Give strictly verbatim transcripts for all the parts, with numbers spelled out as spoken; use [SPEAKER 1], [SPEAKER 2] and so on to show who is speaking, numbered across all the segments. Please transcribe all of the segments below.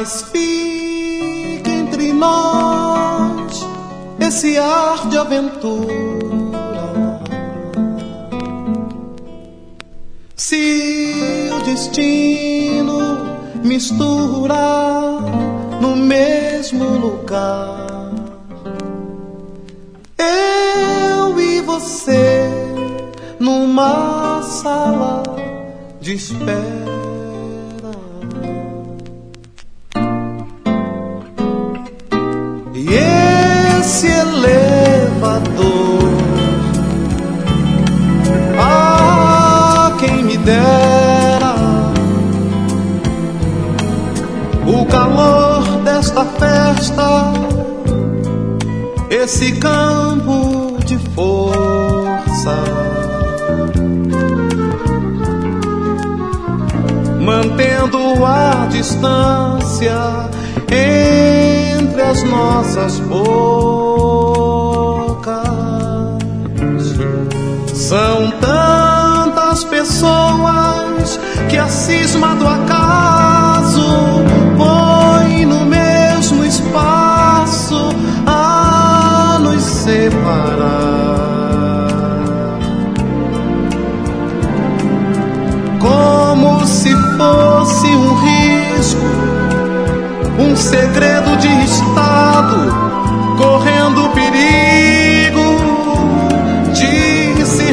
[SPEAKER 1] Mas fica entre nós esse ar de aventura. Se o destino mistura no mesmo lugar, eu e você numa sala de espera. E esse elevador, ah, quem me dera o calor desta festa, esse campo de força, mantendo a distância entre as nossas bocas. São tantas pessoas que a cisma do acaso põe no mesmo espaço a nos separar. Como se fosse um risco, um segredo de Estado, correndo perigo de se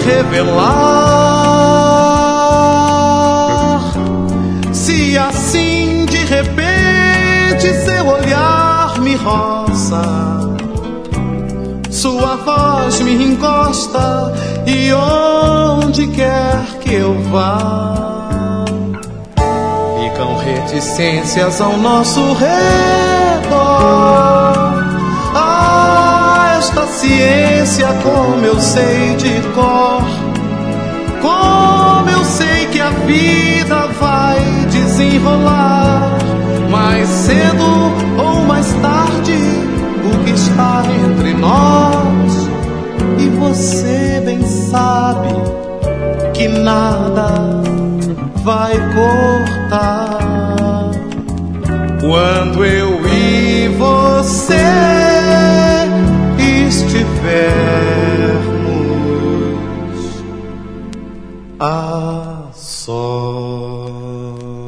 [SPEAKER 1] revelar. Se assim de repente seu olhar me roça, sua voz me encosta, e onde quer que eu vá, ficam reticências ao nosso redor. Ah, esta ciência, como eu sei de cor, como eu sei que a vida vai desenrolar. Mais cedo ou mais tarde, o que está entre nós, e você bem sabe que nada vai cortar. Quando eu e você estivermos a sós.